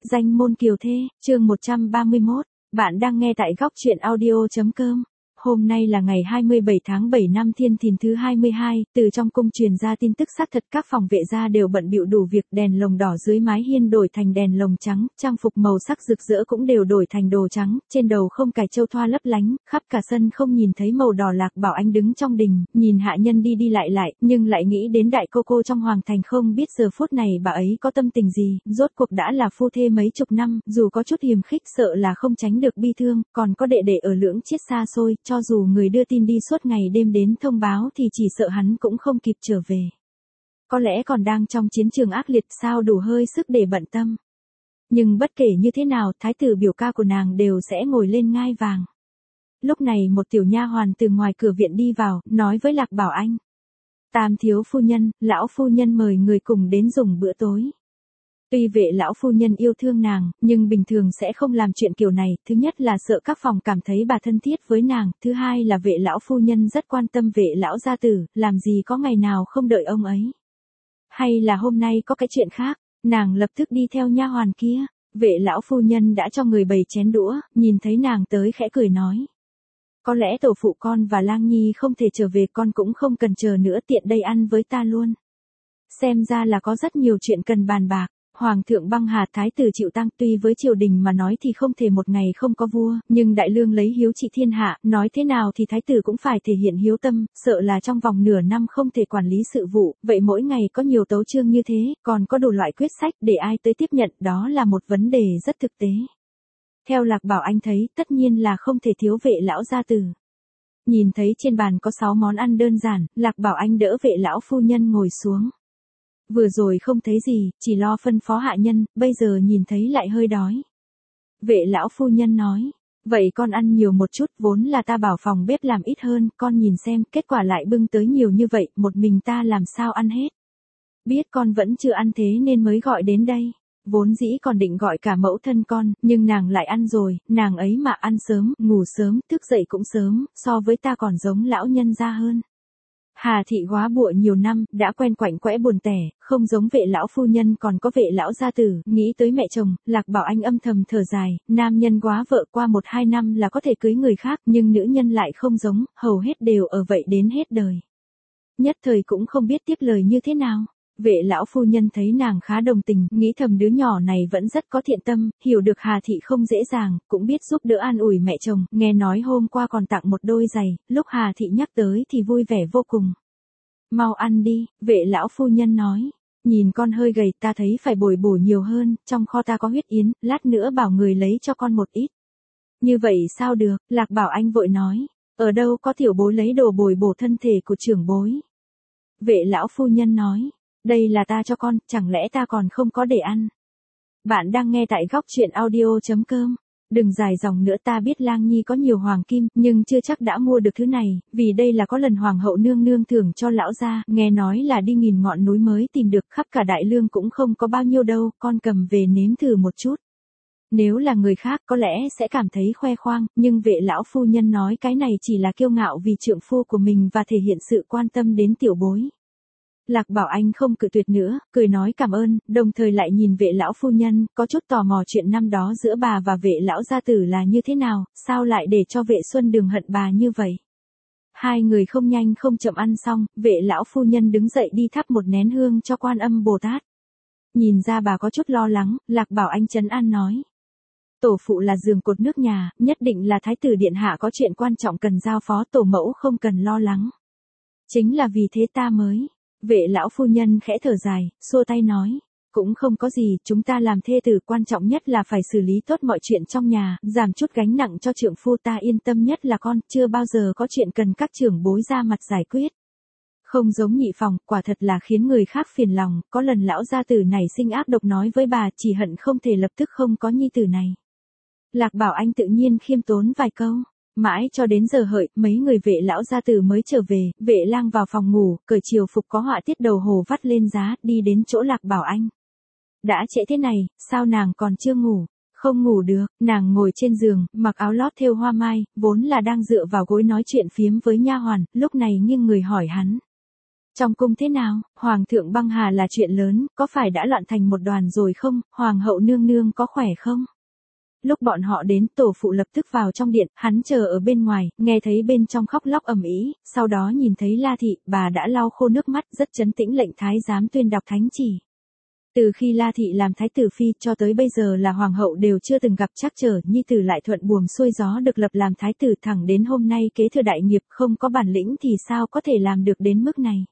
Danh môn kiều thê, chương 131, bạn đang nghe tại góc truyện audio.com. Hôm nay là ngày 27 tháng 7 năm Thiên Thìn thứ 22, từ trong cung truyền ra tin tức xác thật các phòng vệ gia đều bận bịu đủ việc, đèn lồng đỏ dưới mái hiên đổi thành đèn lồng trắng, trang phục màu sắc rực rỡ cũng đều đổi thành đồ trắng, trên đầu không cài châu thoa lấp lánh, khắp cả sân không nhìn thấy màu đỏ. Lạc Bảo Anh đứng trong đình, nhìn hạ nhân đi đi lại lại, nhưng lại nghĩ đến đại cô cô trong hoàng thành, không biết giờ phút này bà ấy có tâm tình gì, rốt cuộc đã là phu thê mấy chục năm, dù có chút hiềm khích sợ là không tránh được bi thương, còn có đệ đệ ở lưỡng chiết xa xôi, cho dù người đưa tin đi suốt ngày đêm đến thông báo thì chỉ sợ hắn cũng không kịp trở về. Có lẽ còn đang trong chiến trường ác liệt, sao đủ hơi sức để bận tâm. Nhưng bất kể như thế nào, thái tử biểu ca của nàng đều sẽ ngồi lên ngai vàng. Lúc này một tiểu nha hoàn từ ngoài cửa viện đi vào, nói với Lạc Bảo Anh: Tam thiếu phu nhân, lão phu nhân mời người cùng đến dùng bữa tối. Tuy vệ lão phu nhân yêu thương nàng, nhưng bình thường sẽ không làm chuyện kiểu này, thứ nhất là sợ các phòng cảm thấy bà thân thiết với nàng, thứ hai là vệ lão phu nhân rất quan tâm vệ lão gia tử, làm gì có ngày nào không đợi ông ấy. Hay là hôm nay có cái chuyện khác, nàng lập tức đi theo nha hoàn kia, vệ lão phu nhân đã cho người bày chén đũa, nhìn thấy nàng tới khẽ cười nói: Có lẽ tổ phụ con và Lang Nhi không thể trở về, con cũng không cần chờ nữa, tiện đây ăn với ta luôn. Xem ra là có rất nhiều chuyện cần bàn bạc. Hoàng thượng băng hà, thái tử chịu tang, tuy với triều đình mà nói thì không thể một ngày không có vua, nhưng đại lương lấy hiếu trị thiên hạ, nói thế nào thì thái tử cũng phải thể hiện hiếu tâm, sợ là trong vòng nửa năm không thể quản lý sự vụ, vậy mỗi ngày có nhiều tấu chương như thế, còn có đủ loại quyết sách để ai tới tiếp nhận, đó là một vấn đề rất thực tế. Theo Lạc Bảo Anh thấy, tất nhiên là không thể thiếu vệ lão gia tử. Nhìn thấy trên bàn có 6 món ăn đơn giản, Lạc Bảo Anh đỡ vệ lão phu nhân ngồi xuống. Vừa rồi không thấy gì, chỉ lo phân phó hạ nhân, bây giờ nhìn thấy lại hơi đói. Vệ lão phu nhân nói: Vậy con ăn nhiều một chút, vốn là ta bảo phòng bếp làm ít hơn, con nhìn xem, kết quả lại bưng tới nhiều như vậy, một mình ta làm sao ăn hết. Biết con vẫn chưa ăn thế nên mới gọi đến đây. Vốn dĩ còn định gọi cả mẫu thân con, nhưng nàng lại ăn rồi, nàng ấy mà ăn sớm, ngủ sớm, thức dậy cũng sớm, so với ta còn giống lão nhân gia hơn. Hà thị góa bụa nhiều năm, đã quen quạnh quẽ buồn tẻ, không giống vệ lão phu nhân còn có vệ lão gia tử, nghĩ tới mẹ chồng, Lạc Bảo Anh âm thầm thở dài, nam nhân góa vợ qua 1-2 năm là có thể cưới người khác, nhưng nữ nhân lại không giống, hầu hết đều ở vậy đến hết đời. Nhất thời cũng không biết tiếp lời như thế nào. Vệ lão phu nhân thấy nàng khá đồng tình, nghĩ thầm đứa nhỏ này vẫn rất có thiện tâm, hiểu được Hà thị không dễ dàng, cũng biết giúp đỡ an ủi mẹ chồng, nghe nói hôm qua còn tặng một đôi giày, lúc Hà thị nhắc tới thì vui vẻ vô cùng. Mau ăn đi, vệ lão phu nhân nói, nhìn con hơi gầy, ta thấy phải bồi bổ nhiều hơn, trong kho ta có huyết yến, lát nữa bảo người lấy cho con một ít. Như vậy sao được, Lạc Bảo Anh vội nói, ở đâu có tiểu bối lấy đồ bồi bổ thân thể của trưởng bối. Vệ lão phu nhân nói: Đây là ta cho con, chẳng lẽ ta còn không có để ăn. Bạn đang nghe tại góc truyện audio.com. Đừng dài dòng nữa, ta biết Lang Nhi có nhiều hoàng kim, nhưng chưa chắc đã mua được thứ này, vì đây là có lần hoàng hậu nương nương thưởng cho lão gia, nghe nói là đi nghìn ngọn núi mới tìm được, khắp cả đại lương cũng không có bao nhiêu đâu, con cầm về nếm thử một chút. Nếu là người khác có lẽ sẽ cảm thấy khoe khoang, nhưng vệ lão phu nhân nói cái này chỉ là kiêu ngạo vì trượng phu của mình và thể hiện sự quan tâm đến tiểu bối. Lạc Bảo Anh không cự tuyệt nữa, cười nói cảm ơn, đồng thời lại nhìn vệ lão phu nhân, có chút tò mò chuyện năm đó giữa bà và vệ lão gia tử là như thế nào, sao lại để cho vệ Xuân Đường hận bà như vậy. Hai người không nhanh không chậm ăn xong, vệ lão phu nhân đứng dậy đi thắp một nén hương cho Quan Âm Bồ Tát. Nhìn ra bà có chút lo lắng, Lạc Bảo Anh trấn an nói: Tổ phụ là giường cột nước nhà, nhất định là thái tử điện hạ có chuyện quan trọng cần giao phó, tổ mẫu không cần lo lắng. Chính là vì thế ta mới. Vệ lão phu nhân khẽ thở dài, xua tay nói: Cũng không có gì, chúng ta làm thê tử quan trọng nhất là phải xử lý tốt mọi chuyện trong nhà, giảm chút gánh nặng cho trượng phu, ta yên tâm nhất là con, chưa bao giờ có chuyện cần các trưởng bối ra mặt giải quyết. Không giống nhị phòng, quả thật là khiến người khác phiền lòng, có lần lão gia tử này sinh ác độc nói với bà, chỉ hận không thể lập tức không có nhi tử này. Lạc Bảo Anh tự nhiên khiêm tốn vài câu. Mãi cho đến giờ hợi, mấy người vệ lão gia tử mới trở về, vệ lang vào phòng ngủ, cởi triều phục có họa tiết đầu hồ vắt lên giá, đi đến chỗ Lạc Bảo Anh. Đã trễ thế này, sao nàng còn chưa ngủ? Không ngủ được, nàng ngồi trên giường, mặc áo lót thêu hoa mai, vốn là đang dựa vào gối nói chuyện phiếm với nha hoàn, lúc này nghiêng người hỏi hắn. Trong cung thế nào, Hoàng thượng băng hà là chuyện lớn, có phải đã loạn thành một đoàn rồi không, Hoàng hậu nương nương có khỏe không? Lúc bọn họ đến, tổ phụ lập tức vào trong điện, hắn chờ ở bên ngoài, nghe thấy bên trong khóc lóc ầm ĩ, sau đó nhìn thấy La Thị, bà đã lau khô nước mắt, rất trấn tĩnh lệnh thái giám tuyên đọc thánh chỉ. Từ khi La Thị làm thái tử phi cho tới bây giờ là hoàng hậu đều chưa từng gặp trắc trở, nhi tử lại thuận buồm xuôi gió được lập làm thái tử thẳng đến hôm nay kế thừa đại nghiệp, không có bản lĩnh thì sao có thể làm được đến mức này.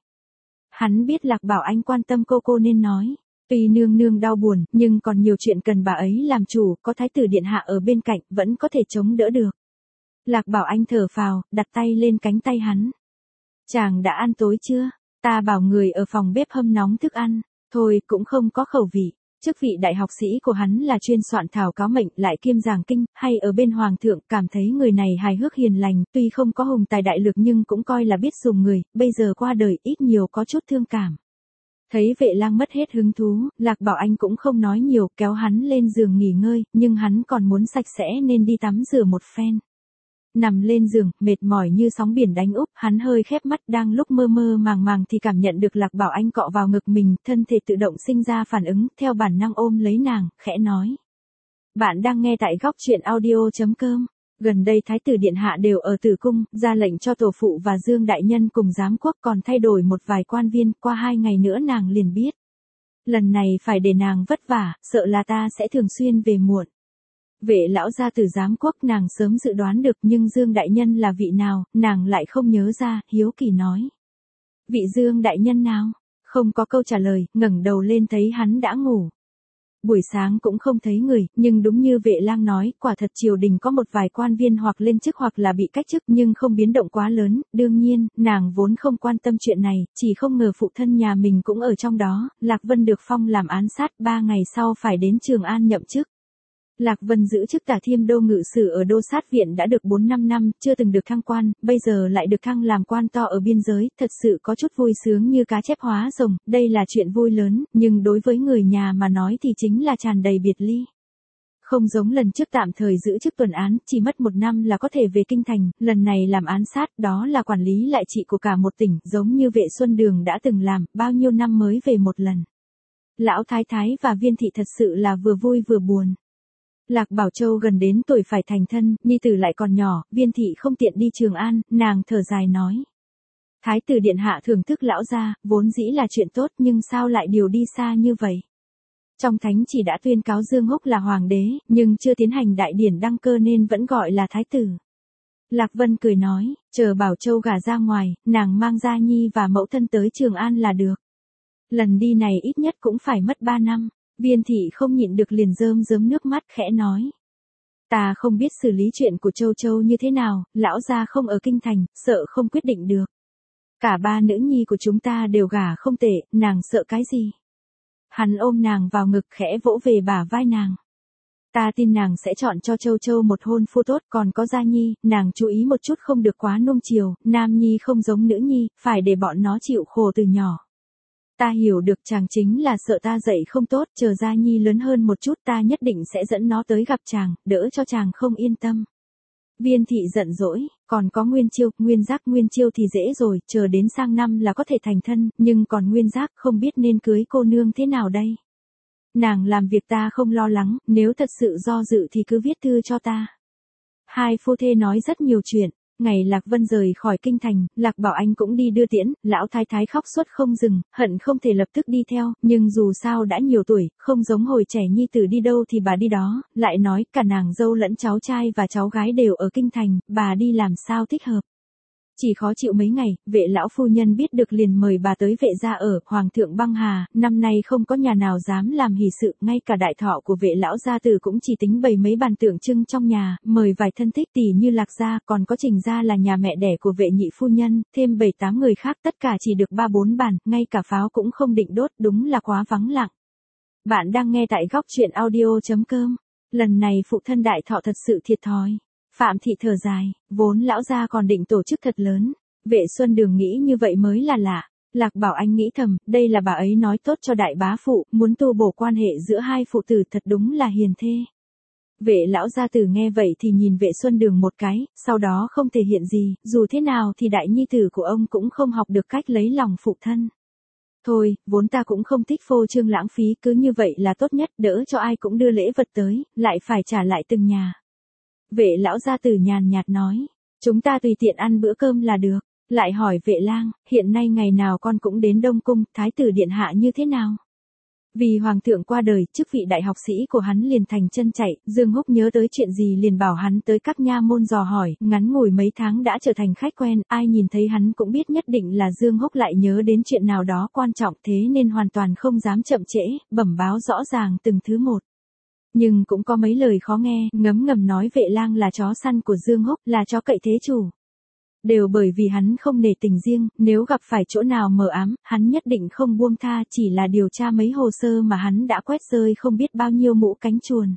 Hắn biết Lạc Bảo Anh quan tâm cô nên nói. Tuy nương nương đau buồn, nhưng còn nhiều chuyện cần bà ấy làm chủ, có thái tử điện hạ ở bên cạnh, vẫn có thể chống đỡ được. Lạc Bảo Anh thở phào, đặt tay lên cánh tay hắn. Chàng đã ăn tối chưa? Ta bảo người ở phòng bếp hâm nóng thức ăn. Thôi, cũng không có khẩu vị. Chức vị đại học sĩ của hắn là chuyên soạn thảo cáo mệnh, lại kiêm giảng kinh, hay ở bên hoàng thượng, cảm thấy người này hài hước hiền lành, tuy không có hùng tài đại lực nhưng cũng coi là biết dùng người, bây giờ qua đời ít nhiều có chút thương cảm. Thấy Vệ Lang mất hết hứng thú, Lạc Bảo Anh cũng không nói nhiều, kéo hắn lên giường nghỉ ngơi, nhưng hắn còn muốn sạch sẽ nên đi tắm rửa một phen. Nằm lên giường, mệt mỏi như sóng biển đánh úp, hắn hơi khép mắt, đang lúc mơ mơ màng thì cảm nhận được Lạc Bảo Anh cọ vào ngực mình, thân thể tự động sinh ra phản ứng, theo bản năng ôm lấy nàng, khẽ nói. Bạn đang nghe tại Góc Truyện Audio.com. Gần đây Thái tử Điện Hạ đều ở Tử Cung, ra lệnh cho tổ phụ và Dương Đại Nhân cùng giám quốc, còn thay đổi một vài quan viên, qua 2 ngày nữa nàng liền biết. Lần này phải để nàng vất vả, sợ là ta sẽ thường xuyên về muộn. Vệ lão gia tử giám quốc nàng sớm dự đoán được, nhưng Dương Đại Nhân là vị nào, nàng lại không nhớ ra, hiếu kỳ nói. Vị Dương Đại Nhân nào? Không có câu trả lời, ngẩng đầu lên thấy hắn đã ngủ. Buổi sáng cũng không thấy người, nhưng đúng như Vệ Lang nói, quả thật triều đình có một vài quan viên hoặc lên chức hoặc là bị cách chức, nhưng không biến động quá lớn, đương nhiên, nàng vốn không quan tâm chuyện này, chỉ không ngờ phụ thân nhà mình cũng ở trong đó. Lạc Vân được phong làm án sát, 3 ngày sau phải đến Trường An nhậm chức. Lạc Vân giữ chức Tả Thiêm Đô ngự sử ở Đô Sát Viện đã được 4-5 năm, chưa từng được thăng quan, bây giờ lại được thăng làm quan to ở biên giới, thật sự có chút vui sướng như cá chép hóa rồng, đây là chuyện vui lớn, nhưng đối với người nhà mà nói thì chính là tràn đầy biệt ly. Không giống lần trước tạm thời giữ chức tuần án, chỉ mất 1 năm là có thể về kinh thành, lần này làm án sát, đó là quản lý lại trị của cả một tỉnh, giống như Vệ Xuân Đường đã từng làm, bao nhiêu năm mới về một lần. Lão Thái Thái và Viên Thị thật sự là vừa vui vừa buồn. Lạc Bảo Châu gần đến tuổi phải thành thân, nhi tử lại còn nhỏ, Viên Thị không tiện đi Trường An, nàng thở dài nói. Thái tử điện hạ thưởng thức lão gia, vốn dĩ là chuyện tốt nhưng sao lại điều đi xa như vậy? Trong thánh chỉ đã tuyên cáo Dương Húc là hoàng đế, nhưng chưa tiến hành đại điển đăng cơ nên vẫn gọi là thái tử. Lạc Vân cười nói, chờ Bảo Châu gả ra ngoài, nàng mang Gia Nhi và mẫu thân tới Trường An là được. Lần đi này ít nhất cũng phải mất 3 năm. Viên Thị không nhịn được liền rơm rớm nước mắt khẽ nói. Ta không biết xử lý chuyện của Châu Châu như thế nào, lão gia không ở kinh thành, sợ không quyết định được. Cả 3 nữ nhi của chúng ta đều gả không tệ, nàng sợ cái gì? Hắn ôm nàng vào ngực khẽ vỗ về bả vai nàng. Ta tin nàng sẽ chọn cho Châu Châu một hôn phu tốt, còn có Gia Nhi, nàng chú ý một chút không được quá nuông chiều, nam nhi không giống nữ nhi, phải để bọn nó chịu khổ từ nhỏ. Ta hiểu được chàng chính là sợ ta dạy không tốt, chờ Gia Nhi lớn hơn một chút ta nhất định sẽ dẫn nó tới gặp chàng, đỡ cho chàng không yên tâm. Viên Thị giận dỗi, còn có Nguyên Chiêu, Nguyên Chiêu thì dễ rồi, chờ đến sang năm là có thể thành thân, nhưng còn Nguyên Giác không biết nên cưới cô nương thế nào đây. Nàng làm việc ta không lo lắng, nếu thật sự do dự thì cứ viết thư cho ta. Hai phu thê nói rất nhiều chuyện. Ngày Lạc Vân rời khỏi kinh thành, Lạc Bảo Anh cũng đi đưa tiễn, lão thái thái khóc suốt không dừng, hận không thể lập tức đi theo, nhưng dù sao đã nhiều tuổi, không giống hồi trẻ nhi tử đi đâu thì bà đi đó, lại nói cả nàng dâu lẫn cháu trai và cháu gái đều ở kinh thành, bà đi làm sao thích hợp. Chỉ khó chịu mấy ngày, Vệ lão phu nhân biết được liền mời bà tới Vệ gia ở, hoàng thượng băng hà, năm nay không có nhà nào dám làm hỷ sự, ngay cả đại thọ của Vệ lão gia tử cũng chỉ tính bày mấy bàn tượng trưng trong nhà, mời vài thân thích tỷ như Lạc gia, còn có Trình gia là nhà mẹ đẻ của Vệ nhị phu nhân, thêm 7-8 người khác, tất cả chỉ được 3-4 bàn, ngay cả pháo cũng không định đốt, đúng là quá vắng lặng. Bạn đang nghe tại Góc Truyện Audio.com. Lần này phụ thân đại thọ thật sự thiệt thòi. Phạm Thị thở dài, vốn lão gia còn định tổ chức thật lớn. Vệ Xuân Đường nghĩ như vậy mới là lạ. Lạc Bảo Anh nghĩ thầm, đây là bà ấy nói tốt cho đại bá phụ, muốn tu bổ quan hệ giữa hai phụ tử thật đúng là hiền thê. Vệ lão gia tử nghe vậy thì nhìn Vệ Xuân Đường một cái, sau đó không thể hiện gì, dù thế nào thì đại nhi tử của ông cũng không học được cách lấy lòng phụ thân. Thôi, vốn ta cũng không thích phô trương lãng phí, cứ như vậy là tốt nhất, đỡ cho ai cũng đưa lễ vật tới, lại phải trả lại từng nhà. Vệ lão gia tử nhàn nhạt nói, chúng ta tùy tiện ăn bữa cơm là được. Lại hỏi Vệ Lang, hiện nay ngày nào con cũng đến Đông Cung, thái tử điện hạ như thế nào? Vì hoàng thượng qua đời, chức vị đại học sĩ của hắn liền thành chân chạy, Dương Húc nhớ tới chuyện gì liền bảo hắn tới các nha môn dò hỏi, ngắn ngủi mấy tháng đã trở thành khách quen, ai nhìn thấy hắn cũng biết nhất định là Dương Húc lại nhớ đến chuyện nào đó quan trọng, thế nên hoàn toàn không dám chậm trễ, bẩm báo rõ ràng từng thứ một. Nhưng cũng có mấy lời khó nghe, ngấm ngầm nói Vệ Lang là chó săn của Dương Húc, là chó cậy thế chủ. Đều bởi vì hắn không nể tình riêng, nếu gặp phải chỗ nào mờ ám, hắn nhất định không buông tha, chỉ là điều tra mấy hồ sơ mà hắn đã quét rơi không biết bao nhiêu mũ cánh chuồn.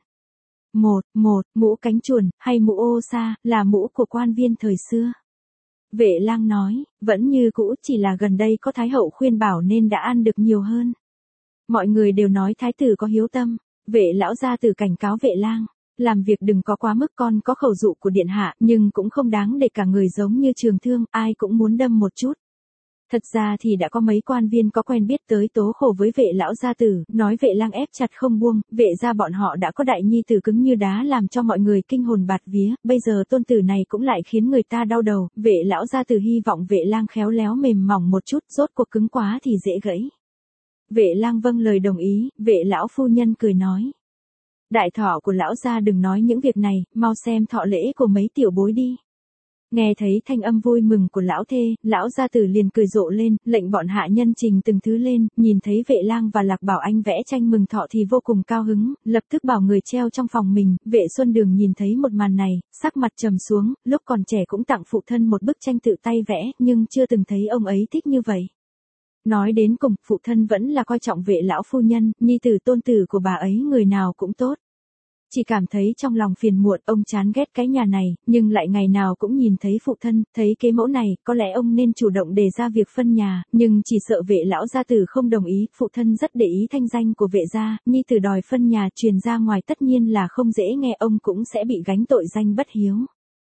Mũ cánh chuồn, hay mũ ô sa, là mũ của quan viên thời xưa. Vệ Lang nói, vẫn như cũ, chỉ là gần đây có Thái hậu khuyên bảo nên đã ăn được nhiều hơn. Mọi người đều nói thái tử có hiếu tâm, Vệ lão gia tử cảnh cáo Vệ Lang. Làm việc đừng có quá mức, con có khẩu dụ của điện hạ, nhưng cũng không đáng để cả người giống như Trường Thương, ai cũng muốn đâm một chút. Thật ra thì đã có mấy quan viên có quen biết tới tố khổ với Vệ lão gia tử, nói Vệ Lang ép chặt không buông, Vệ gia bọn họ đã có đại nhi tử cứng như đá làm cho mọi người kinh hồn bạt vía, bây giờ tôn tử này cũng lại khiến người ta đau đầu, Vệ lão gia tử hy vọng Vệ Lang khéo léo mềm mỏng một chút, rốt cuộc cứng quá thì dễ gãy. Vệ Lang vâng lời đồng ý, Vệ lão phu nhân cười nói. Đại thọ của lão gia đừng nói những việc này, mau xem thọ lễ của mấy tiểu bối đi. Nghe thấy thanh âm vui mừng của lão thê, lão gia tử liền cười rộ lên, lệnh bọn hạ nhân trình từng thứ lên, nhìn thấy Vệ Lang và Lạc Bảo Anh vẽ tranh mừng thọ thì vô cùng cao hứng, lập tức bảo người treo trong phòng mình. Vệ Xuân Đường nhìn thấy một màn này, sắc mặt trầm xuống, lúc còn trẻ cũng tặng phụ thân một bức tranh tự tay vẽ, nhưng chưa từng thấy ông ấy thích như vậy. Nói đến cùng, phụ thân vẫn là coi trọng Vệ lão phu nhân, nhi tử tôn tử của bà ấy người nào cũng tốt. Chỉ cảm thấy trong lòng phiền muộn, ông chán ghét cái nhà này, nhưng lại ngày nào cũng nhìn thấy phụ thân, thấy kế mẫu này, có lẽ ông nên chủ động đề ra việc phân nhà, nhưng chỉ sợ Vệ lão gia tử không đồng ý, phụ thân rất để ý thanh danh của Vệ gia, nhi tử đòi phân nhà truyền ra ngoài tất nhiên là không dễ nghe, ông cũng sẽ bị gánh tội danh bất hiếu.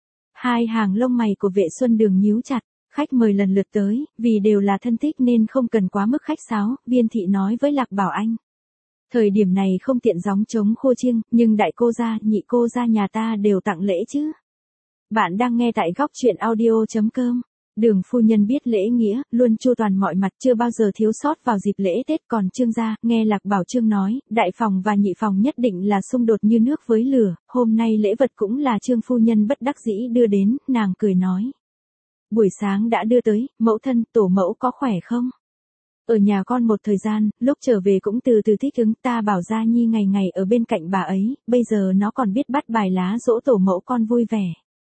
Hai hàng lông mày của Vệ Xuân Đường nhíu chặt. Khách mời lần lượt tới, vì đều là thân thích nên không cần quá mức khách sáo, Viên thị nói với Lạc Bảo Anh. Thời điểm này không tiện gióng trống khô chiêng, nhưng đại cô gia, nhị cô gia nhà ta đều tặng lễ chứ. Bạn đang nghe tại góc truyện audio.com. Đường phu nhân biết lễ nghĩa, luôn chu toàn mọi mặt, chưa bao giờ thiếu sót vào dịp lễ Tết. Còn Trương gia, nghe Lạc Bảo Trương nói, đại phòng và nhị phòng nhất định là xung đột như nước với lửa, hôm nay lễ vật cũng là Trương phu nhân bất đắc dĩ đưa đến, nàng cười nói. Buổi sáng đã đưa tới, mẫu thân, tổ mẫu có khỏe không? Ở nhà con một thời gian, lúc trở về cũng từ từ thích ứng, ta bảo Gia Nhi ngày ngày ở bên cạnh bà ấy, bây giờ nó còn biết bắt bài lá dỗ tổ mẫu con vui vẻ.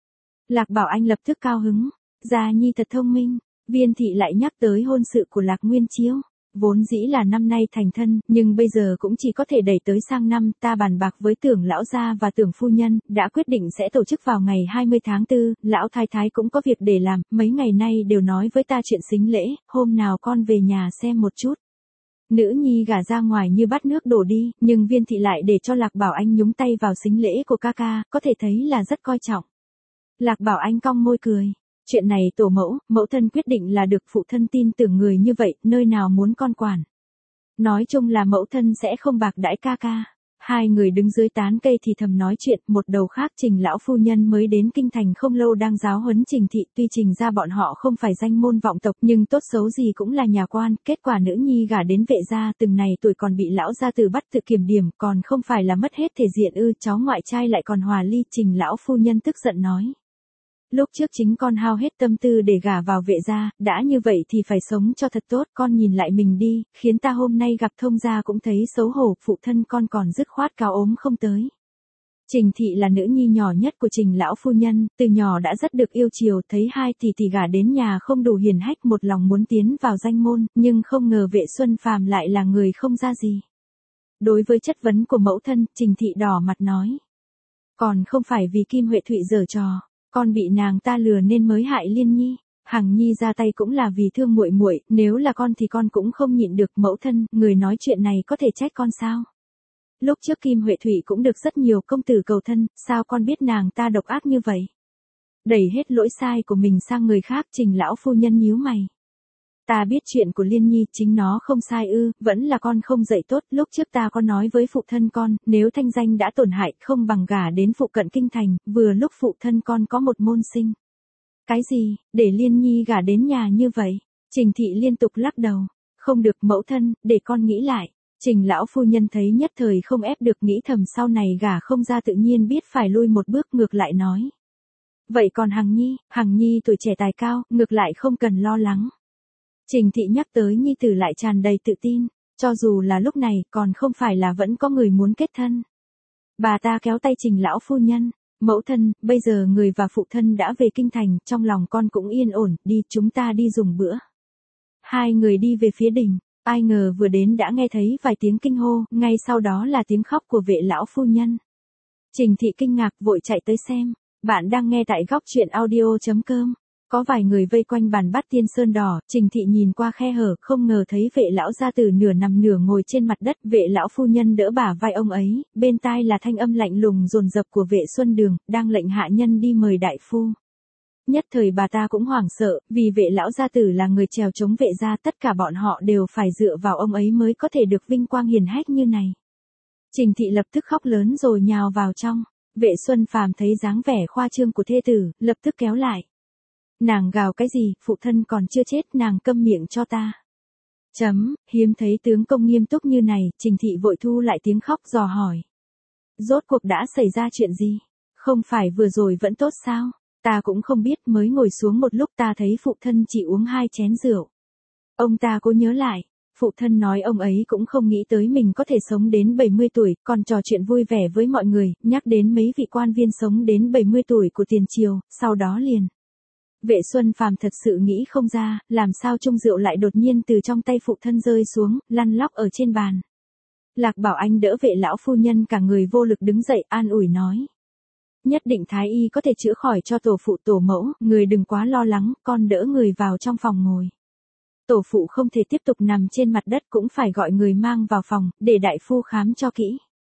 Lạc Bảo Anh lập tức cao hứng, Gia Nhi thật thông minh. Viên thị lại nhắc tới hôn sự của Lạc Nguyên Chiếu. Vốn dĩ là năm nay thành thân, nhưng bây giờ cũng chỉ có thể đẩy tới sang năm, ta bàn bạc với Tưởng lão gia và Tưởng phu nhân, đã quyết định sẽ tổ chức vào ngày 20 tháng 4, lão thái thái cũng có việc để làm, mấy ngày nay đều nói với ta chuyện sính lễ, hôm nào con về nhà xem một chút. Nữ nhi gả ra ngoài như bắt nước đổ đi, nhưng Viên thị lại để cho Lạc Bảo Anh nhúng tay vào sính lễ của ca ca, có thể thấy là rất coi trọng. Lạc Bảo Anh cong môi cười. Chuyện này tổ mẫu, mẫu thân quyết định là được, phụ thân tin tưởng người như vậy, nơi nào muốn con quản. Nói chung là mẫu thân sẽ không bạc đãi ca ca. Hai người đứng dưới tán cây thì thầm nói chuyện, một đầu khác Trình lão phu nhân mới đến kinh thành không lâu đang giáo huấn Trình thị, tuy Trình ra bọn họ không phải danh môn vọng tộc nhưng tốt xấu gì cũng là nhà quan, kết quả nữ nhi gả đến Vệ gia từng này tuổi còn bị lão gia tử bắt tự kiểm điểm, còn không phải là mất hết thể diện ư, cháu ngoại trai lại còn hòa ly. Trình lão phu nhân tức giận nói. Lúc trước chính con hao hết tâm tư để gả vào Vệ gia, đã như vậy thì phải sống cho thật tốt, con nhìn lại mình đi, khiến ta hôm nay gặp thông gia cũng thấy xấu hổ, phụ thân con còn dứt khoát cao ốm không tới. Trình thị là nữ nhi nhỏ nhất của Trình lão phu nhân, từ nhỏ đã rất được yêu chiều, thấy hai tỷ tỷ gả đến nhà không đủ hiền hách, một lòng muốn tiến vào danh môn, nhưng không ngờ Vệ Xuân Phàm lại là người không ra gì. Đối với chất vấn của mẫu thân, Trình thị đỏ mặt nói. Còn không phải vì Kim Huệ Thụy giở trò. Con bị nàng ta lừa nên mới hại Liên Nhi. Hằng Nhi ra tay cũng là vì thương muội muội, nếu là con thì con cũng không nhịn được. Mẫu thân, người nói chuyện này có thể trách con sao? Lúc trước Kim Huệ Thủy cũng được rất nhiều công tử cầu thân, sao con biết nàng ta độc ác như vậy? Đẩy hết lỗi sai của mình sang người khác, Trình lão phu nhân nhíu mày. Ta biết chuyện của Liên Nhi, chính nó không sai ư, vẫn là con không dạy tốt, lúc trước ta có nói với phụ thân con, nếu thanh danh đã tổn hại không bằng gả đến phụ cận kinh thành, vừa lúc phụ thân con có một môn sinh. Cái gì, để Liên Nhi gả đến nhà như vậy? Trình thị liên tục lắc đầu. Không được mẫu thân, để con nghĩ lại. Trình lão phu nhân thấy nhất thời không ép được, nghĩ thầm sau này gả không ra tự nhiên biết phải lui một bước, ngược lại nói. Vậy còn Hằng Nhi tuổi trẻ tài cao, ngược lại không cần lo lắng. Trình thị nhắc tới nhi tử lại tràn đầy tự tin, cho dù là lúc này còn không phải là vẫn có người muốn kết thân. Bà ta kéo tay Trình lão phu nhân, mẫu thân, bây giờ người và phụ thân đã về kinh thành, trong lòng con cũng yên ổn, đi chúng ta đi dùng bữa. Hai người đi về phía đình, ai ngờ vừa đến đã nghe thấy vài tiếng kinh hô, ngay sau đó là tiếng khóc của Vệ lão phu nhân. Trình thị kinh ngạc vội chạy tới xem, bạn đang nghe tại góc truyện audio.com. Có vài người vây quanh bàn bát tiên sơn đỏ, Trình thị nhìn qua khe hở, không ngờ thấy Vệ lão gia tử nửa nằm nửa ngồi trên mặt đất, Vệ lão phu nhân đỡ bả vai ông ấy, bên tai là thanh âm lạnh lùng dồn dập của Vệ Xuân Đường, đang lệnh hạ nhân đi mời đại phu. Nhất thời bà ta cũng hoảng sợ, vì Vệ lão gia tử là người trèo chống Vệ gia, tất cả bọn họ đều phải dựa vào ông ấy mới có thể được vinh quang hiển hách như này. Trình thị lập tức khóc lớn rồi nhào vào trong. Vệ Xuân Phàm thấy dáng vẻ khoa trương của thê tử, lập tức kéo lại. Nàng gào cái gì, phụ thân còn chưa chết, nàng câm miệng cho ta. Hiếm thấy tướng công nghiêm túc như này, Trình thị vội thu lại tiếng khóc dò hỏi. Rốt cuộc đã xảy ra chuyện gì? Không phải vừa rồi vẫn tốt sao? Ta cũng không biết, mới ngồi xuống một lúc ta thấy phụ thân chỉ uống 2 chén rượu. Ông ta cố nhớ lại, phụ thân nói ông ấy cũng không nghĩ tới mình có thể sống đến 70 tuổi, còn trò chuyện vui vẻ với mọi người, nhắc đến mấy vị quan viên sống đến 70 tuổi của tiền triều, sau đó liền. Vệ Xuân Phàm thật sự nghĩ không ra, làm sao chung rượu lại đột nhiên từ trong tay phụ thân rơi xuống, lăn lóc ở trên bàn. Lạc Bảo Anh đỡ Vệ lão phu nhân cả người vô lực đứng dậy, an ủi nói. Nhất định thái y có thể chữa khỏi cho tổ phụ tổ mẫu, người đừng quá lo lắng, con đỡ người vào trong phòng ngồi. Tổ phụ không thể tiếp tục nằm trên mặt đất, cũng phải gọi người mang vào phòng, để đại phu khám cho kỹ.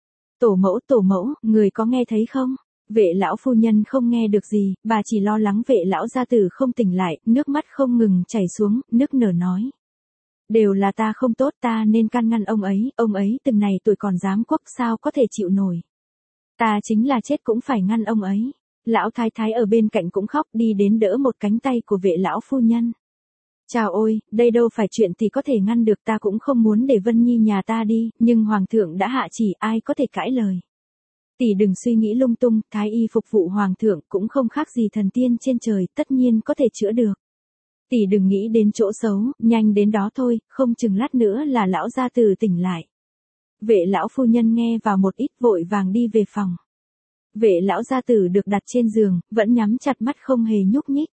Tổ mẫu, người có nghe thấy không? Vệ lão phu nhân không nghe được gì, bà chỉ lo lắng Vệ lão gia tử không tỉnh lại, nước mắt không ngừng chảy xuống, nức nở nói. Đều là ta không tốt, ta nên can ngăn ông ấy từng này tuổi còn dám quốc, sao có thể chịu nổi. Ta chính là chết cũng phải ngăn ông ấy. Lão thái thái ở bên cạnh cũng khóc, đi đến đỡ một cánh tay của Vệ lão phu nhân. Chào ôi, đây đâu phải chuyện thì có thể ngăn được, ta cũng không muốn để Vân Nhi nhà ta đi, nhưng hoàng thượng đã hạ chỉ, ai có thể cãi lời. Tỷ đừng suy nghĩ lung tung, thái y phục vụ hoàng thượng cũng không khác gì thần tiên trên trời, tất nhiên có thể chữa được. Tỷ đừng nghĩ đến chỗ xấu, nhanh đến đó thôi, không chừng lát nữa là lão gia tử tỉnh lại. Vệ lão phu nhân nghe vào một ít vội vàng đi về phòng. Vệ lão gia tử được đặt trên giường, vẫn nhắm chặt mắt không hề nhúc nhích.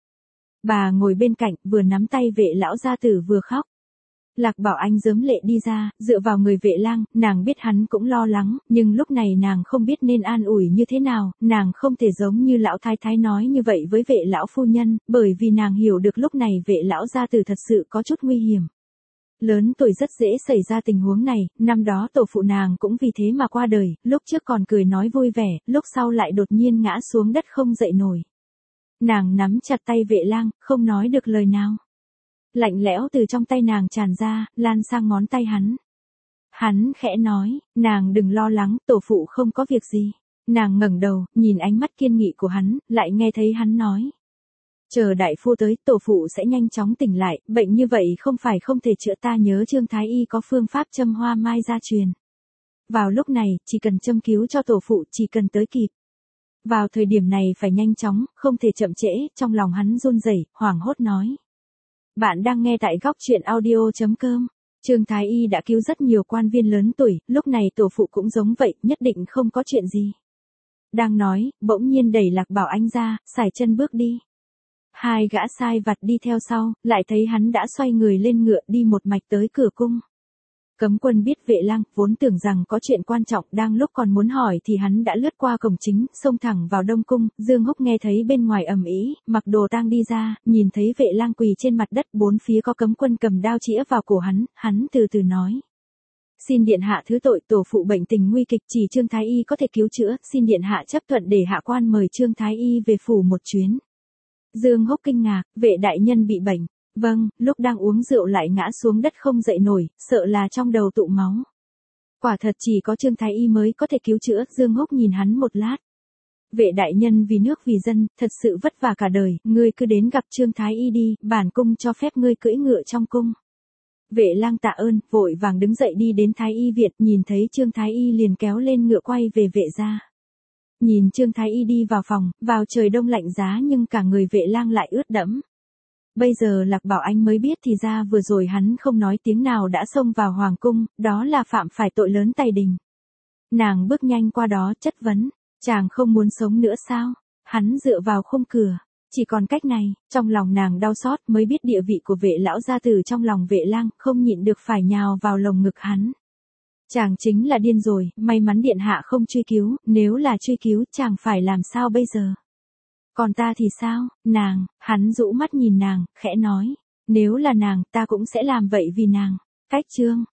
Bà ngồi bên cạnh, vừa nắm tay Vệ lão gia tử vừa khóc. Lạc Bảo Anh rớm lệ đi ra, dựa vào người Vệ Lang, nàng biết hắn cũng lo lắng, nhưng lúc này nàng không biết nên an ủi như thế nào, nàng không thể giống như lão thái thái nói như vậy với Vệ lão phu nhân, bởi vì nàng hiểu được lúc này Vệ lão gia tử thật sự có chút nguy hiểm. Lớn tuổi rất dễ xảy ra tình huống này, năm đó tổ phụ nàng cũng vì thế mà qua đời, lúc trước còn cười nói vui vẻ, lúc sau lại đột nhiên ngã xuống đất không dậy nổi. Nàng nắm chặt tay Vệ Lang, không nói được lời nào. Lạnh lẽo từ trong tay nàng tràn ra, lan sang ngón tay hắn. Hắn khẽ nói, nàng đừng lo lắng, tổ phụ không có việc gì. Nàng ngẩng đầu, nhìn ánh mắt kiên nghị của hắn, lại nghe thấy hắn nói. Chờ đại phu tới, tổ phụ sẽ nhanh chóng tỉnh lại, bệnh như vậy không phải không thể chữa, ta nhớ Trương Thái Y có phương pháp châm hoa mai gia truyền. Vào lúc này, chỉ cần châm cứu cho tổ phụ, chỉ cần tới kịp. Vào thời điểm này phải nhanh chóng, không thể chậm trễ, trong lòng hắn run rẩy, hoảng hốt nói. Bạn đang nghe tại góc truyện audio.com. Trương Thái Y đã cứu rất nhiều quan viên lớn tuổi, lúc này tổ phụ cũng giống vậy, nhất định không có chuyện gì. Đang nói, bỗng nhiên đẩy Lạc Bảo Anh ra, sải chân bước đi. Hai gã sai vặt đi theo sau, lại thấy hắn đã xoay người lên ngựa đi một mạch tới cửa cung. Cấm quân biết Vệ Lang, vốn tưởng rằng có chuyện quan trọng, đang lúc còn muốn hỏi thì hắn đã lướt qua cổng chính, xông thẳng vào Đông Cung. Dương Húc nghe thấy bên ngoài ầm ĩ, mặc đồ tang đi ra, nhìn thấy Vệ Lang quỳ trên mặt đất, bốn phía có cấm quân cầm đao chĩa vào cổ hắn từ từ nói. Xin điện hạ thứ tội, tổ phụ bệnh tình nguy kịch, chỉ Trương Thái Y có thể cứu chữa, xin điện hạ chấp thuận để hạ quan mời Trương Thái Y về phủ một chuyến. Dương Húc kinh ngạc, vệ đại nhân bị bệnh. Vâng, lúc đang uống rượu lại ngã xuống đất không dậy nổi, sợ là trong đầu tụ máu. Quả thật chỉ có Trương Thái Y mới có thể cứu chữa, Dương Húc nhìn hắn một lát. Vệ đại nhân vì nước vì dân, thật sự vất vả cả đời, ngươi cứ đến gặp Trương Thái Y đi, bản cung cho phép ngươi cưỡi ngựa trong cung. Vệ lang tạ ơn, vội vàng đứng dậy đi đến Thái Y viện, nhìn thấy Trương Thái Y liền kéo lên ngựa quay về vệ gia. Nhìn Trương Thái Y đi vào phòng, vào trời đông lạnh giá nhưng cả người vệ lang lại ướt đẫm. Bây giờ Lạc Bảo Anh mới biết thì ra vừa rồi hắn không nói tiếng nào đã xông vào hoàng cung, đó là phạm phải tội lớn tày đình. Nàng bước nhanh qua đó chất vấn, chàng không muốn sống nữa sao? Hắn dựa vào khung cửa, chỉ còn cách này, trong lòng nàng đau xót mới biết địa vị của vệ lão gia tử trong lòng vệ lang, không nhịn được phải nhào vào lồng ngực hắn. Chàng chính là điên rồi, may mắn điện hạ không truy cứu, nếu là truy cứu chàng phải làm sao bây giờ? Còn ta thì sao, hắn rũ mắt nhìn nàng, khẽ nói, nếu là nàng, ta cũng sẽ làm vậy vì nàng. Cách chương